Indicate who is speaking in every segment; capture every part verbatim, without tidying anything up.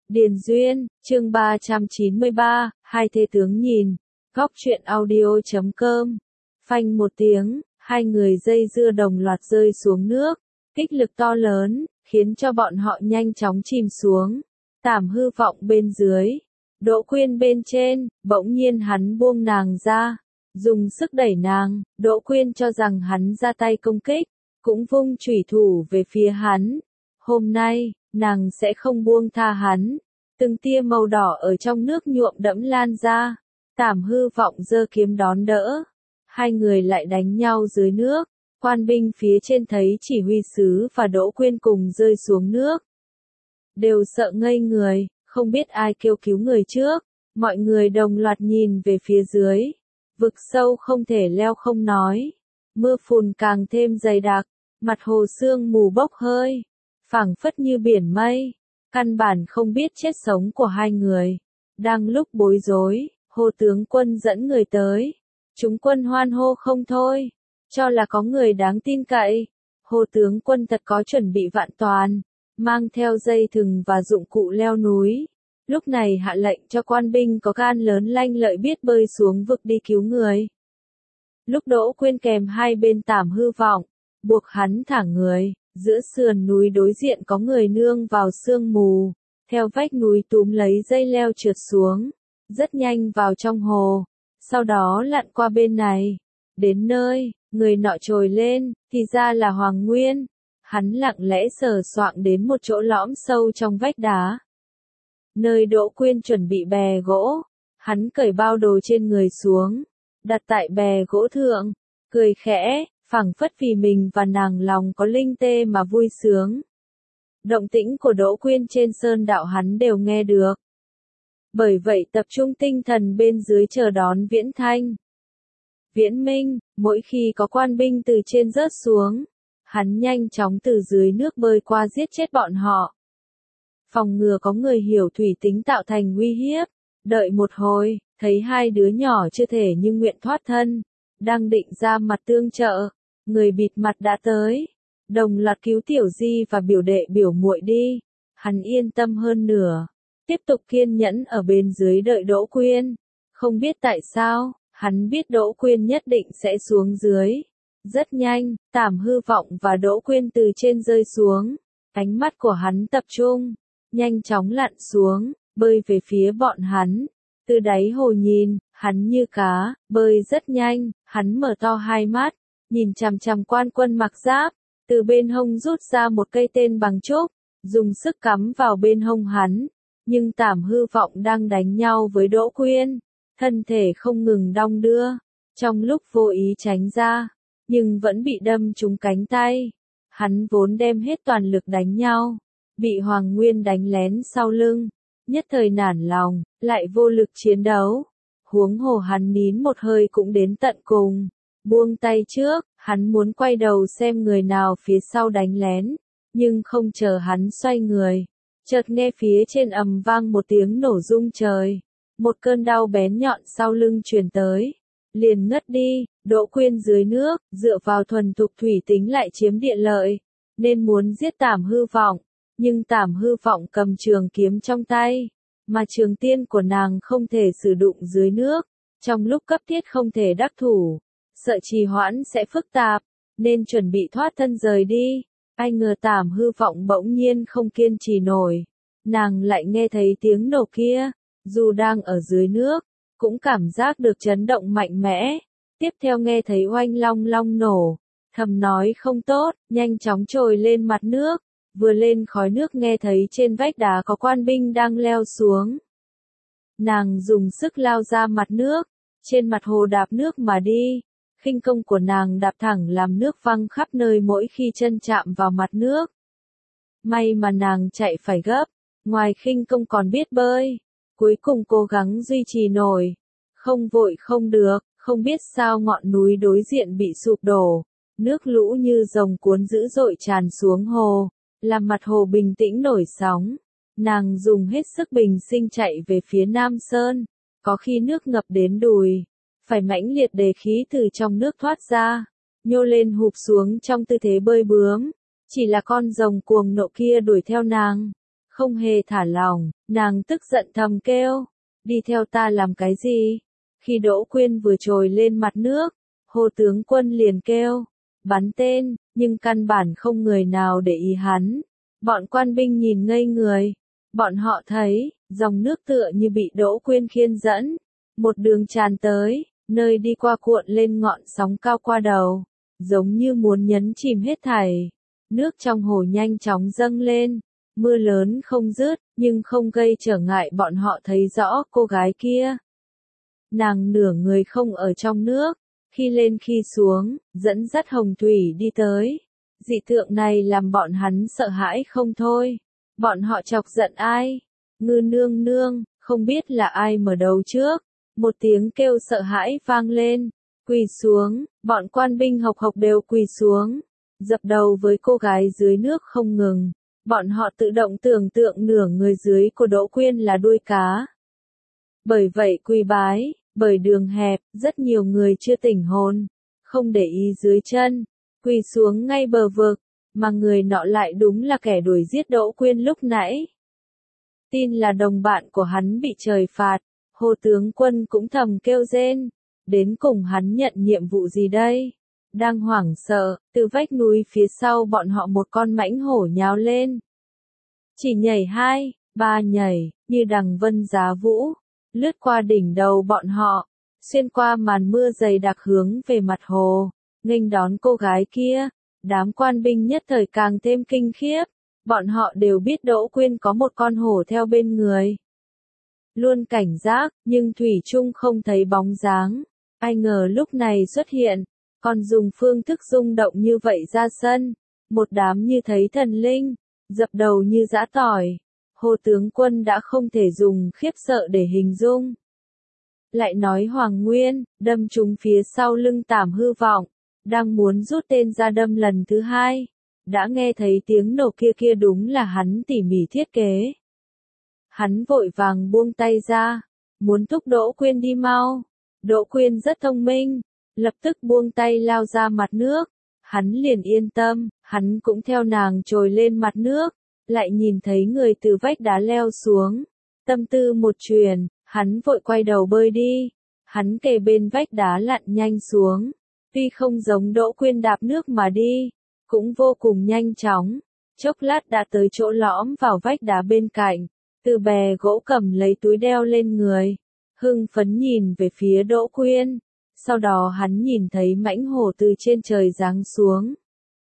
Speaker 1: Điền Duyên, chương ba trăm chín mươi ba, hai thê tướng nhìn, góc truyện audio chấm com. Phanh một tiếng, hai người dây dưa đồng loạt rơi xuống nước, kích lực to lớn, khiến cho bọn họ nhanh chóng chìm xuống. Tảm Hư Vọng bên dưới, Đỗ Quyên bên trên, bỗng nhiên hắn buông nàng ra, dùng sức đẩy nàng. Đỗ Quyên cho rằng hắn ra tay công kích, cũng vung chủy thủ về phía hắn. Hôm nay, nàng sẽ không buông tha hắn. Từng tia màu đỏ ở trong nước nhuộm đẫm lan ra. Tảm Hư Vọng giơ kiếm đón đỡ. Hai người lại đánh nhau dưới nước. Quan binh phía trên thấy chỉ huy sứ và Đỗ Quyên cùng rơi xuống nước, đều sợ ngây người, không biết ai kêu cứu người trước. Mọi người đồng loạt nhìn về phía dưới. Vực sâu không thể leo không nói. Mưa phùn càng thêm dày đặc, mặt hồ sương mù bốc hơi, phảng phất như biển mây, căn bản không biết chết sống của hai người. Đang lúc bối rối, Hồ tướng quân dẫn người tới. Chúng quân hoan hô không thôi, cho là có người đáng tin cậy. Hồ tướng quân thật có chuẩn bị vạn toàn, mang theo dây thừng và dụng cụ leo núi. Lúc này hạ lệnh cho quan binh có gan lớn lanh lợi biết bơi xuống vực đi cứu người. Lúc Đỗ Quyên kèm hai bên Tảm Hư Vọng, buộc hắn thả người, giữa sườn núi đối diện có người nương vào sương mù, theo vách núi túm lấy dây leo trượt xuống, rất nhanh vào trong hồ, sau đó lặn qua bên này. Đến nơi, người nọ trồi lên, thì ra là Hoàng Nguyên. Hắn lặng lẽ sờ soạng đến một chỗ lõm sâu trong vách đá, nơi Đỗ Quyên chuẩn bị bè gỗ. Hắn cởi bao đồ trên người xuống, đặt tại bè gỗ thượng, cười khẽ, phảng phất vì mình và nàng lòng có linh tê mà vui sướng. Động tĩnh của Đỗ Quyên trên sơn đạo hắn đều nghe được. Bởi vậy tập trung tinh thần bên dưới chờ đón Viễn Thanh, Viễn Minh. Mỗi khi có quan binh từ trên rớt xuống, hắn nhanh chóng từ dưới nước bơi qua giết chết bọn họ, phòng ngừa có người hiểu thủy tính tạo thành uy hiếp. Đợi một hồi, thấy hai đứa nhỏ chưa thể như nguyện thoát thân, đang định ra mặt tương trợ, người bịt mặt đã tới, đồng loạt cứu Tiểu Di và biểu đệ biểu muội đi. Hắn yên tâm hơn nửa, tiếp tục kiên nhẫn ở bên dưới đợi Đỗ Quyên. Không biết tại sao, hắn biết Đỗ Quyên nhất định sẽ xuống dưới. Rất nhanh, Tảm Hư Vọng và Đỗ Quyên từ trên rơi xuống. Ánh mắt của hắn tập trung, nhanh chóng lặn xuống, bơi về phía bọn hắn. Từ đáy hồ nhìn, hắn như cá, bơi rất nhanh. Hắn mở to hai mắt, nhìn chằm chằm quan quân mặc giáp, từ bên hông rút ra một cây tên bằng trúc, dùng sức cắm vào bên hông hắn. Nhưng Tảm Hư Vọng đang đánh nhau với Đỗ Quyên, thân thể không ngừng đong đưa, trong lúc vô ý tránh ra, nhưng vẫn bị đâm trúng cánh tay. Hắn vốn đem hết toàn lực đánh nhau, bị Hoàng Nguyên đánh lén sau lưng, nhất thời nản lòng, lại vô lực chiến đấu. Huống hồ hắn nín một hơi cũng đến tận cùng, buông tay trước. Hắn muốn quay đầu xem người nào phía sau đánh lén, nhưng không chờ hắn xoay người, chợt nghe phía trên ầm vang một tiếng nổ rung trời. Một cơn đau bén nhọn sau lưng truyền tới, liền ngất đi. Đỗ Quyên dưới nước, dựa vào thuần thục thủy tính lại chiếm địa lợi, nên muốn giết Tảm Hư Vọng. Nhưng Tảm Hư Vọng cầm trường kiếm trong tay, mà trường tiên của nàng không thể sử dụng dưới nước, trong lúc cấp thiết không thể đắc thủ, sợ trì hoãn sẽ phức tạp, nên chuẩn bị thoát thân rời đi. Ai ngờ Tảm Hư Vọng bỗng nhiên không kiên trì nổi, nàng lại nghe thấy tiếng nổ kia, dù đang ở dưới nước, cũng cảm giác được chấn động mạnh mẽ. Tiếp theo nghe thấy oanh long long nổ, thầm nói không tốt, nhanh chóng trồi lên mặt nước. Vừa lên khói nước nghe thấy trên vách đá có quan binh đang leo xuống. Nàng dùng sức lao ra mặt nước, trên mặt hồ đạp nước mà đi. Khinh công của nàng đạp thẳng làm nước văng khắp nơi mỗi khi chân chạm vào mặt nước. May mà nàng chạy phải gấp, ngoài khinh công còn biết bơi. Cuối cùng cố gắng duy trì nổi, không vội không được. Không biết sao ngọn núi đối diện bị sụp đổ, nước lũ như rồng cuốn dữ dội tràn xuống hồ, làm mặt hồ bình tĩnh nổi sóng. Nàng dùng hết sức bình sinh chạy về phía Nam Sơn, có khi nước ngập đến đùi, phải mãnh liệt để khí từ trong nước thoát ra, nhô lên hụp xuống trong tư thế bơi bướm. Chỉ là con rồng cuồng nộ kia đuổi theo nàng, không hề thả lỏng, nàng tức giận thầm kêu, đi theo ta làm cái gì? Khi Đỗ Quyên vừa trồi lên mặt nước, Hồ tướng quân liền kêu, bắn tên, nhưng căn bản không người nào để ý hắn. Bọn quan binh nhìn ngây người, bọn họ thấy, dòng nước tựa như bị Đỗ Quyên khiên dẫn, một đường tràn tới, nơi đi qua cuộn lên ngọn sóng cao qua đầu, giống như muốn nhấn chìm hết thảy. Nước trong hồ nhanh chóng dâng lên, mưa lớn không dứt, nhưng không gây trở ngại bọn họ thấy rõ cô gái kia. Nàng nửa người không ở trong nước, khi lên khi xuống, dẫn dắt hồng thủy đi tới. Dị tượng này làm bọn hắn sợ hãi không thôi. Bọn họ chọc giận ai? Ngư nương nương, không biết là ai mở đầu trước. Một tiếng kêu sợ hãi vang lên, quỳ xuống, bọn quan binh hộc hộc đều quỳ xuống, dập đầu với cô gái dưới nước không ngừng. Bọn họ tự động tưởng tượng nửa người dưới của Đỗ Quyên là đuôi cá. Bởi vậy quỳ bái, bởi đường hẹp, rất nhiều người chưa tỉnh hồn, không để ý dưới chân, quỳ xuống ngay bờ vực, mà người nọ lại đúng là kẻ đuổi giết Đỗ Quyên lúc nãy. Tin là đồng bạn của hắn bị trời phạt, Hồ tướng quân cũng thầm kêu rên, đến cùng hắn nhận nhiệm vụ gì đây? Đang hoảng sợ, từ vách núi phía sau bọn họ một con mãnh hổ nhào lên. Chỉ nhảy hai, ba nhảy, như đằng vân giá vũ, lướt qua đỉnh đầu bọn họ, xuyên qua màn mưa dày đặc hướng về mặt hồ, nghênh đón cô gái kia. Đám quan binh nhất thời càng thêm kinh khiếp, bọn họ đều biết Đỗ Quyên có một con hổ theo bên người. Luôn cảnh giác, nhưng thủy chung không thấy bóng dáng. Ai ngờ lúc này xuất hiện, còn dùng phương thức rung động như vậy ra sân. Một đám như thấy thần linh, dập đầu như giã tỏi. Hồ tướng quân đã không thể dùng khiếp sợ để hình dung. Lại nói Hoàng Nguyên, đâm trúng phía sau lưng Tảm Hư Vọng, đang muốn rút tên ra đâm lần thứ hai. Đã nghe thấy tiếng nổ kia kia đúng là hắn tỉ mỉ thiết kế. Hắn vội vàng buông tay ra, muốn thúc Đỗ Quyên đi mau. Đỗ Quyên rất thông minh, lập tức buông tay lao ra mặt nước. Hắn liền yên tâm, hắn cũng theo nàng trồi lên mặt nước, lại nhìn thấy người từ vách đá leo xuống. Tâm tư một truyền, hắn vội quay đầu bơi đi. Hắn kề bên vách đá lặn nhanh xuống, tuy không giống Đỗ Quyên đạp nước mà đi, cũng vô cùng nhanh chóng. Chốc lát đã tới chỗ lõm vào vách đá bên cạnh, từ bè gỗ cầm lấy túi đeo lên người, hưng phấn nhìn về phía Đỗ Quyên. Sau đó hắn nhìn thấy mãnh hổ từ trên trời giáng xuống.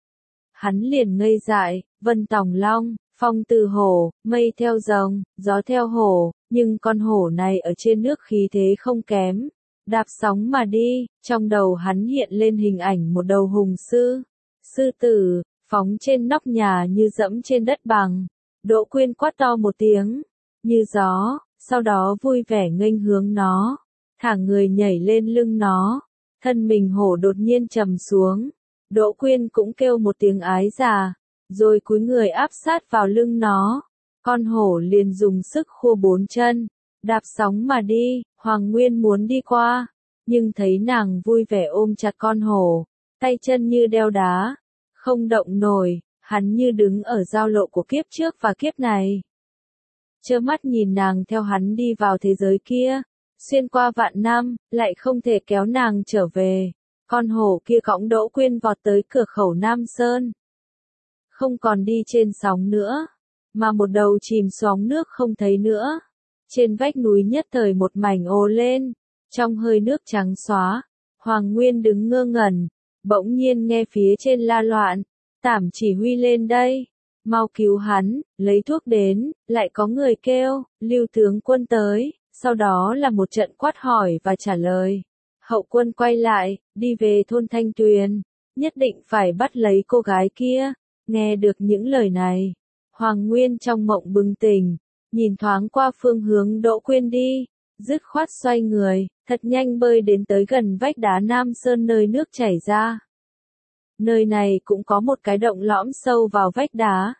Speaker 1: Hắn liền ngây dại, vân tòng long, phong từ hổ, mây theo rồng, gió theo hổ, nhưng con hổ này ở trên nước khí thế không kém. Đạp sóng mà đi, trong đầu hắn hiện lên hình ảnh một đầu hùng sư, sư tử, phóng trên nóc nhà như dẫm trên đất bằng. Đỗ Quyên quát to một tiếng, như gió, sau đó vui vẻ nghênh hướng nó, thả người nhảy lên lưng nó, thân mình hổ đột nhiên trầm xuống. Đỗ Quyên cũng kêu một tiếng ái già, rồi cúi người áp sát vào lưng nó. Con hổ liền dùng sức khua bốn chân, đạp sóng mà đi. Hoàng Nguyên muốn đi qua, nhưng thấy nàng vui vẻ ôm chặt con hổ, tay chân như đeo đá, không động nổi, hắn như đứng ở giao lộ của kiếp trước và kiếp này. Trơ mắt nhìn nàng theo hắn đi vào thế giới kia, xuyên qua vạn năm, lại không thể kéo nàng trở về. Con hổ kia cõng Đỗ Quyên vọt tới cửa khẩu Nam Sơn. Không còn đi trên sóng nữa, mà một đầu chìm xuống nước không thấy nữa. Trên vách núi nhất thời một mảnh ồ lên, trong hơi nước trắng xóa. Hoàng Nguyên đứng ngơ ngẩn, bỗng nhiên nghe phía trên la loạn, Tảm chỉ huy lên đây, mau cứu hắn, lấy thuốc đến. Lại có người kêu, Lưu tướng quân tới. Sau đó là một trận quát hỏi và trả lời. Hậu quân quay lại, đi về thôn Thanh Tuyền, nhất định phải bắt lấy cô gái kia. Nghe được những lời này, Hoàng Nguyên trong mộng bừng tỉnh, nhìn thoáng qua phương hướng Đỗ Quyên đi, dứt khoát xoay người, thật nhanh bơi đến tới gần vách đá Nam Sơn nơi nước chảy ra. Nơi này cũng có một cái động lõm sâu vào vách đá.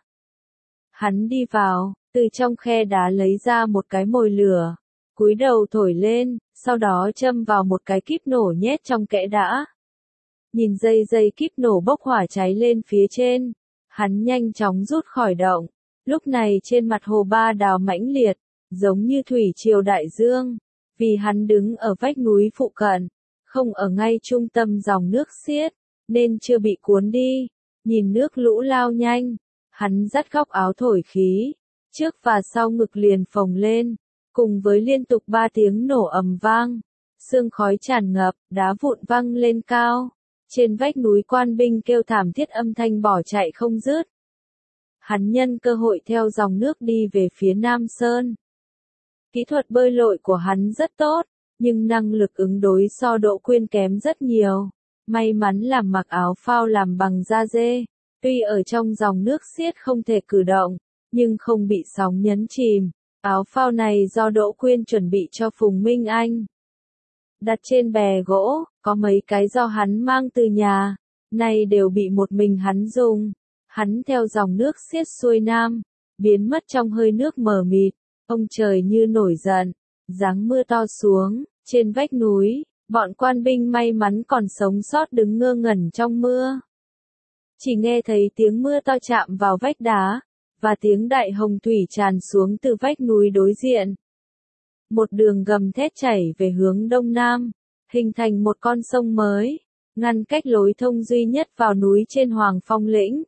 Speaker 1: Hắn đi vào, từ trong khe đá lấy ra một cái mồi lửa, cúi đầu thổi lên, sau đó châm vào một cái kíp nổ nhét trong kẽ đá. Nhìn dây dây kíp nổ bốc hỏa cháy lên phía trên, hắn nhanh chóng rút khỏi động, Lúc này trên mặt hồ ba đào mãnh liệt, giống như thủy triều đại dương, vì hắn đứng ở vách núi phụ cận, không ở ngay trung tâm dòng nước xiết, nên chưa bị cuốn đi. Nhìn nước lũ lao nhanh, hắn dắt góc áo thổi khí, trước và sau ngực liền phồng lên, cùng với liên tục ba tiếng nổ ầm vang, sương khói tràn ngập, đá vụn văng lên cao. Trên vách núi quan binh kêu thảm thiết, âm thanh bỏ chạy không dứt. Hắn nhân cơ hội theo dòng nước đi về phía Nam Sơn. Kỹ thuật bơi lội của hắn rất tốt, nhưng năng lực ứng đối so Đỗ Quyên kém rất nhiều. May mắn là mặc áo phao làm bằng da dê, tuy ở trong dòng nước xiết không thể cử động, nhưng không bị sóng nhấn chìm. Áo phao này do Đỗ Quyên chuẩn bị cho Phùng Minh Anh. Đặt trên bè gỗ, có mấy cái do hắn mang từ nhà, nay đều bị một mình hắn dùng. Hắn theo dòng nước xiết xuôi nam, biến mất trong hơi nước mờ mịt. Ông trời như nổi giận, giáng mưa to xuống, trên vách núi, bọn quan binh may mắn còn sống sót đứng ngơ ngẩn trong mưa. Chỉ nghe thấy tiếng mưa to chạm vào vách đá, và tiếng đại hồng thủy tràn xuống từ vách núi đối diện. Một đường gầm thét chảy về hướng đông nam, hình thành một con sông mới, ngăn cách lối thông duy nhất vào núi trên Hoàng Phong lĩnh.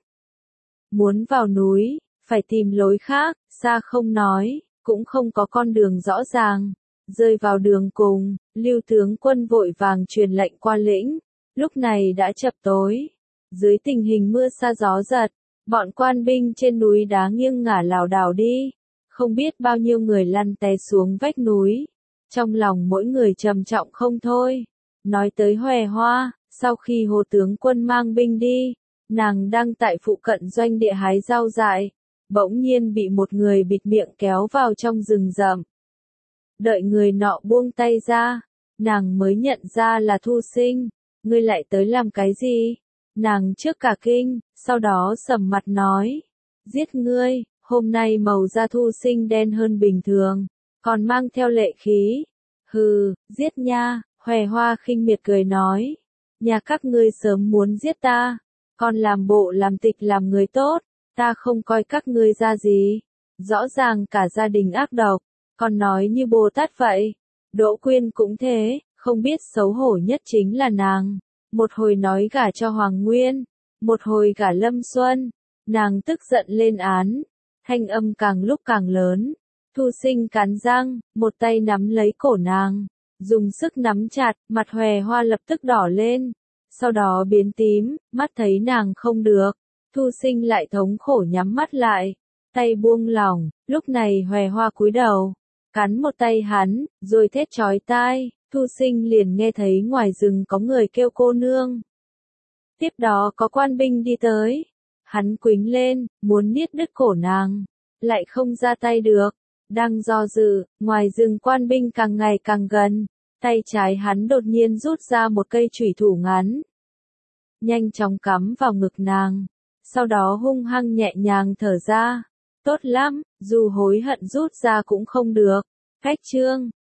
Speaker 1: Muốn vào núi, phải tìm lối khác, xa không nói, cũng không có con đường rõ ràng. Rơi vào đường cùng, Lưu tướng quân vội vàng truyền lệnh qua lĩnh. Lúc này đã chập tối. Dưới tình hình mưa sa gió giật, bọn quan binh trên núi đá nghiêng ngả lảo đảo đi. Không biết bao nhiêu người lăn té xuống vách núi. Trong lòng mỗi người trầm trọng không thôi. Nói tới Hòe Hoa, sau khi Hồ tướng quân mang binh đi, nàng đang tại phụ cận doanh địa hái rau dại, bỗng nhiên bị một người bịt miệng kéo vào trong rừng rậm. Đợi người nọ buông tay ra, nàng mới nhận ra là Thu Sinh. Ngươi lại tới làm cái gì? Nàng trước cả kinh, sau đó sầm mặt nói. Giết ngươi, hôm nay màu da Thu Sinh đen hơn bình thường, còn mang theo lệ khí. Hừ, giết nha, Hòe Hoa khinh miệt cười nói. Nhà các ngươi sớm muốn giết ta, còn làm bộ làm tịch làm người tốt, ta không coi các ngươi ra gì. Rõ ràng cả gia đình ác độc, còn nói như Bồ Tát vậy. Đỗ Quyên cũng thế, không biết xấu hổ nhất chính là nàng. Một hồi nói gả cho Hoàng Nguyên, một hồi gả Lâm Xuân. Nàng tức giận lên án, thanh âm càng lúc càng lớn. Thu Sinh cắn răng, một tay nắm lấy cổ nàng, dùng sức nắm chặt, mặt Hòe Hoa lập tức đỏ lên, sau đó biến tím, mắt thấy nàng không được. Thu Sinh lại thống khổ nhắm mắt lại, tay buông lỏng. Lúc này Hòe Hoa cúi đầu, cắn một tay hắn, rồi thét chói tai. Thu Sinh liền nghe thấy ngoài rừng có người kêu cô nương. Tiếp đó có quan binh đi tới. Hắn quýnh lên, muốn niết đứt cổ nàng, lại không ra tay được. Đang do dự, ngoài rừng quan binh càng ngày càng gần. Tay trái hắn đột nhiên rút ra một cây chủy thủ ngắn, nhanh chóng cắm vào ngực nàng. Sau đó hung hăng nhẹ nhàng thở ra. Tốt lắm, dù hối hận rút ra cũng không được. Cách chương